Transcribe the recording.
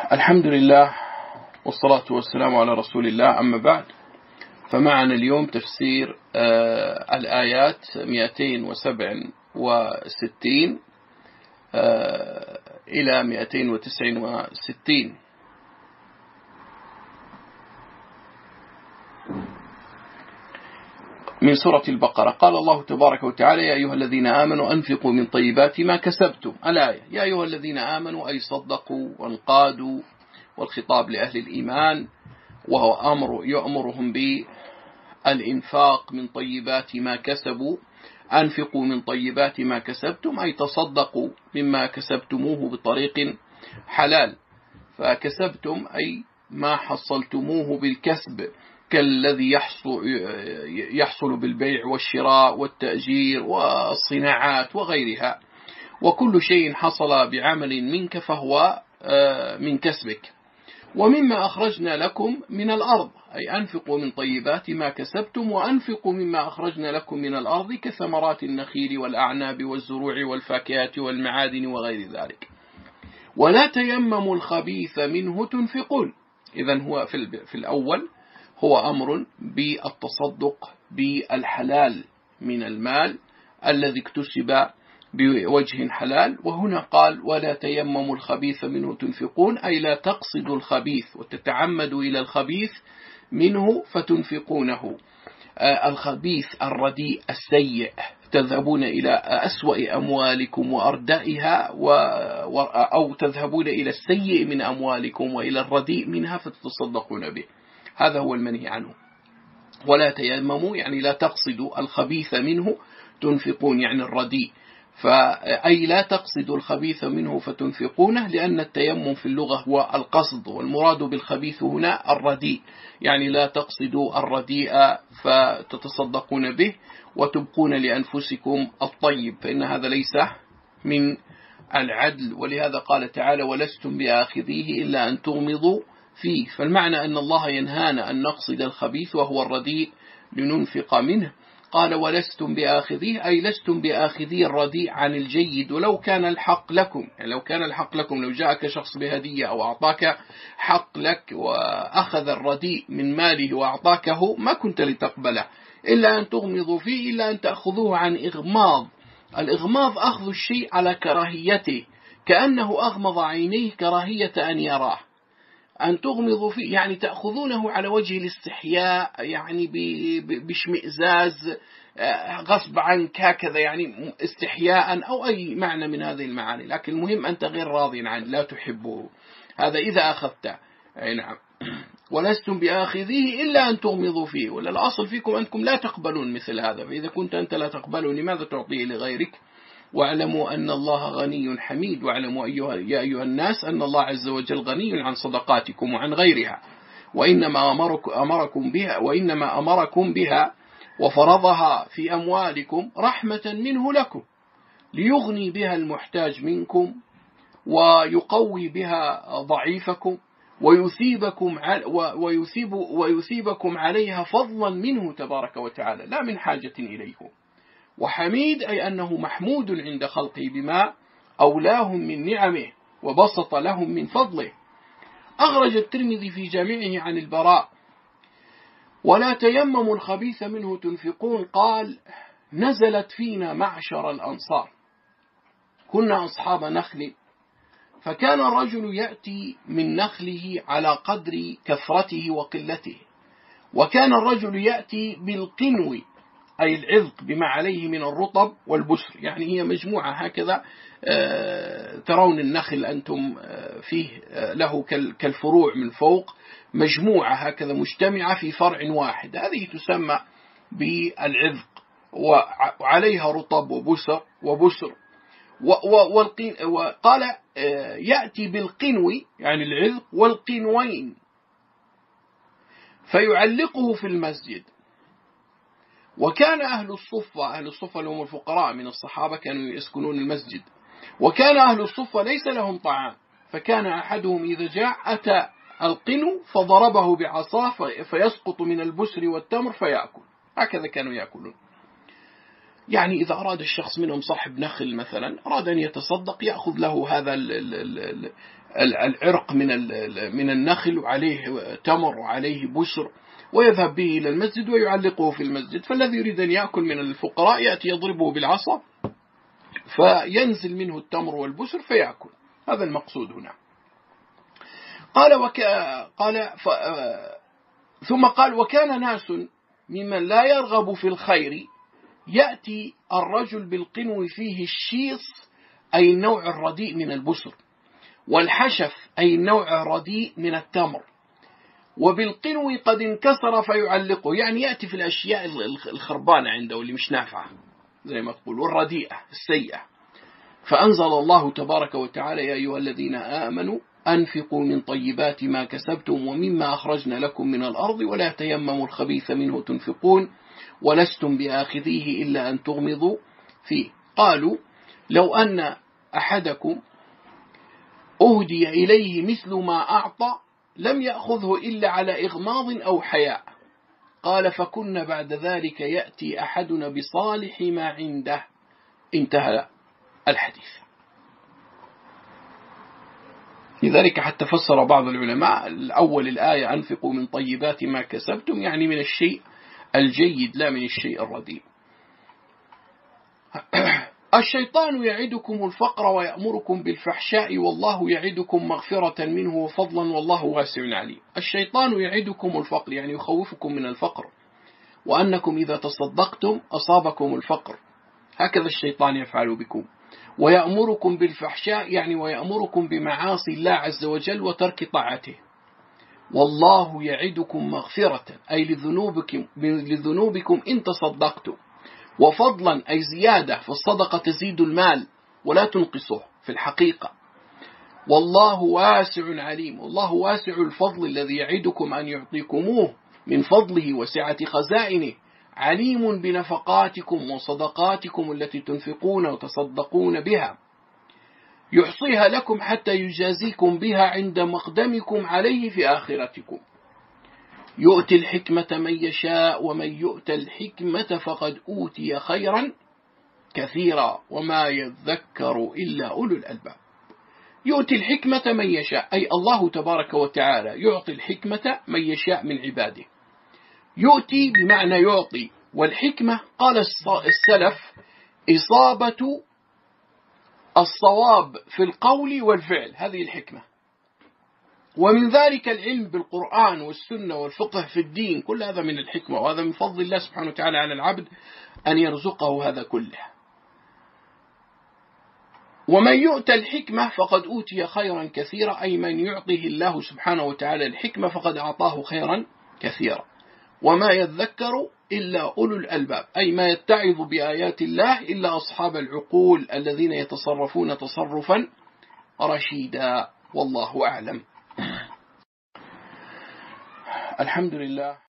الحمد لله والصلاة والسلام على رسول الله، أما بعد، فمعنا اليوم تفسير الآيات 267 إلى 269 من سورة البقرة. قال الله تبارك وتعالى: يا أيها الذين آمنوا أنفقوا من طيبات ما كسبتم. الآية: يا أيها الذين آمنوا أي صدقوا وانقادوا، والخطاب لأهل الإيمان، وهو أمر يأمرهم بالإنفاق من طيبات ما كسبوا. أنفقوا من طيبات ما كسبتم أي تصدقوا مما كسبتموه بطريق حلال. فكسبتم أي ما حصلتموه بالكسب، كالذي يحصل بالبيع والشراء والتأجير والصناعات وغيرها، وكل شيء حصل بعمل منك فهو من كسبك. ومما أخرجنا لكم من الأرض أي أنفقوا من طيبات ما كسبتم، وأنفقوا مما أخرجنا لكم من الأرض كثمرات النخيل والأعناب والزروع والفاكهة والمعادن وغير ذلك. ولا تيمموا الخبيث منه تنفقون. إذن هو في الأول هو أمر بالتصدق بالحلال من المال الذي اكتسب بوجه حلال، وهنا قال: ولا تيمموا الخبيث منه تنفقون أي لا تقصدوا الخبيث وتتعمدوا إلى الخبيث منه فتنفقونه. الخبيث الرديء السيء، تذهبون إلى أسوأ أموالكم وأردائها، أو تذهبون إلى السيء من أموالكم وإلى الرديء منها فتتصدقون به. هذا هو المنهي عنه. ولا تيمموا يعني لا تقصدوا الخبيث منه تنفقون، يعني الرديء، أي لا تقصدوا الخبيث منه فتنفقونه، لأن التيمم في اللغة هو القصد، والمراد بالخبيث هنا الرديء، يعني لا تقصدوا الرديء فتتصدقون به وتبقون لأنفسكم الطيب، فإن هذا ليس من العدل. ولهذا قال تعالى: ولستم بآخذيه إلا أن تغمضوا فيه. فالمعنى أن الله ينهانا أن نقصد الخبيث وهو الرديء لننفق منه. قال: ولستم بآخذيه أي لستم بآخذي الرديء عن الجيد ولو كان الحق لكم. يعني لو كان الحق لكم، لو جاءك شخص بهدية أو أعطاك حق لك وأخذ الرديء من ماله وأعطاكه، ما كنت لتقبله إلا أن تغمضوا فيه، إلا أن تأخذوه عن إغماض. الإغماض أخذ الشيء على كراهيته، كأنه أغمض عينيه كراهية أن يراه. أن تغمضوا فيه يعني تأخذونه على وجه الاستحياء، يعني باشمئزاز، غصب عنك هكذا، يعني استحياء أو أي معنى من هذه المعاني، لكن المهم أنت غير راض عنه، لا تحبه. هذا إذا أخذته. نعم. ولستم بآخذيه إلا أن تغمضوا فيه، ولا الأصل فيكم أنكم لا تقبلون مثل هذا، فإذا كنت أنت لا تقبله لماذا تعطيه لغيرك؟ واعلموا أن الله غني حميد. واعلموا يا أيها الناس أن الله عز وجل غني عن صدقاتكم وعن غيرها، وإنما أمركم بها وفرضها في أموالكم رحمة منه لكم، ليغني بها المحتاج منكم ويقوي بها ضعيفكم ويثيبكم عليها فضلا منه تبارك وتعالى، لا من حاجة إليكم. وحميد أي أنه محمود عند خلقه بما أولاهم من نعمه وبسط لهم من فضله. أخرج الترمذي في جامعه عن البراء: ولا تيمموا الخبيث منه تنفقون، قال: نزلت فينا معشر الأنصار، كنا أصحاب نخل، فكان الرجل يأتي من نخله على قدر كثرته وقلته، وكان الرجل يأتي بالقنو أي العذق بما عليه من الرطب والبسر، يعني هي مجموعة هكذا. ترون النخل أنتم فيه له كالفروع من فوق، مجموعة هكذا مجتمعة في فرع واحد، هذه تسمى بالعذق، وعليها رطب وبسر. وقال: يأتي بالقنو يعني العذق والقنوين فيعلقه في المسجد. وكان أهل الصفة اللي هم الفقراء من الصحابة كانوا يسكنون المسجد، وكان أهل الصفة ليس لهم طعام، فكان أحدهم إذا جاء أتى القنو فضربه بعصاه فيسقط من البسر والتمر فيأكل. هكذا كانوا يأكلون. يعني إذا أراد الشخص منهم صاحب نخل مثلا أراد أن يتصدق يأخذ له هذا العرق من النخل وعليه تمر وعليه بشر ويذهب به إلى المسجد ويعلقه في المسجد، فالذي يريد أن يأكل من الفقراء يأتي يضربه بالعصا فينزل منه التمر والبشر فيأكل. هذا المقصود هنا. ثم قال وكان ناس ممن لا يرغب في الخير يأتي الرجل بالقنو فيه الشيص أي النوع الرديء من البشر، والحشف أي النوع الرديء من التمر، وبالقنو قد انكسر فيعلقه، يعني يأتي في الأشياء الخربانة عنده واللي مش نافعة زي ما تقول والرديئة السيئة. فأنزل الله تبارك وتعالى يا أيها الذين آمنوا أنفقوا من طيبات ما كسبتم ومما أخرجنا لكم من الأرض ولا تيمموا الخبيث منه تنفقون ولستم بآخذيه إلا أن تغمضوا فيه. قالوا لو أن أحدكم أهدي إليه مثل ما أعطى لم يأخذه إلا على إغماض أو حياء. قال فكنا بعد ذلك يأتي أحدنا بصالح ما عنده. انتهى الحديث. لذلك حتى فسر بعض العلماء الأول الآية أنفقوا من طيبات ما كسبتم، يعني من الشيء الجيد لا من الشيء الرديء. الشيطان يعدكم الفقر ويأمركم بالفحشاء والله يعدكم مغفرة منه وفضلا والله واسع عليم. الشيطان يعدكم الفقر يعني يخوفكم من الفقر، وأنكم إذا تصدقتم أصابكم الفقر، هكذا الشيطان يفعل بكم. ويأمركم بالفحشاء يعني ويأمركم بمعاصي الله عز وجل وترك طاعته. والله يعدكم مغفرة أي لذنوبكم إن تصدقتم، وفضلا أي زيادة، فالصدقة تزيد المال ولا تنقصه في الحقيقة. والله واسع عليم، والله واسع الفضل الذي يعدكم أن يعطيكموه من فضله وسعة خزائنه، عليم بنفقاتكم وصدقاتكم التي تنفقون وتصدقون بها، يحصيها لكم حتى يجازيكم بها عند مقدمكم عليه في آخرتكم. يؤتي الحكمة من يشاء ومن يؤت الحكمة فقد أوتي خيرا كثيرا وما يذكر إلا أولو الألباب. يؤتي الحكمة من يشاء أي الله تبارك وتعالى يعطي الحكمة من يشاء من عباده. يؤتي بمعنى يعطي، والحكمة قال السلف إصابة الصواب في القول والفعل، هذه الحكمة. ومن ذلك العلم بالقرآن والسنة والفقه في الدين، كل هذا من الحكمة، وهذا من فضل الله سبحانه وتعالى على العبد أن يرزقه هذا كله. ومن يؤتى الحكمة فقد أوتي خيرا كثيرا أي من يعطيه الله سبحانه وتعالى الحكمة فقد أعطاه خيرا كثيرا. وما يذكر إلا أولو الألباب أي ما يتعظ بآيات الله إلا أصحاب العقول الذين يتصرفون تصرفا رشيدا. والله أعلم. الحمد لله.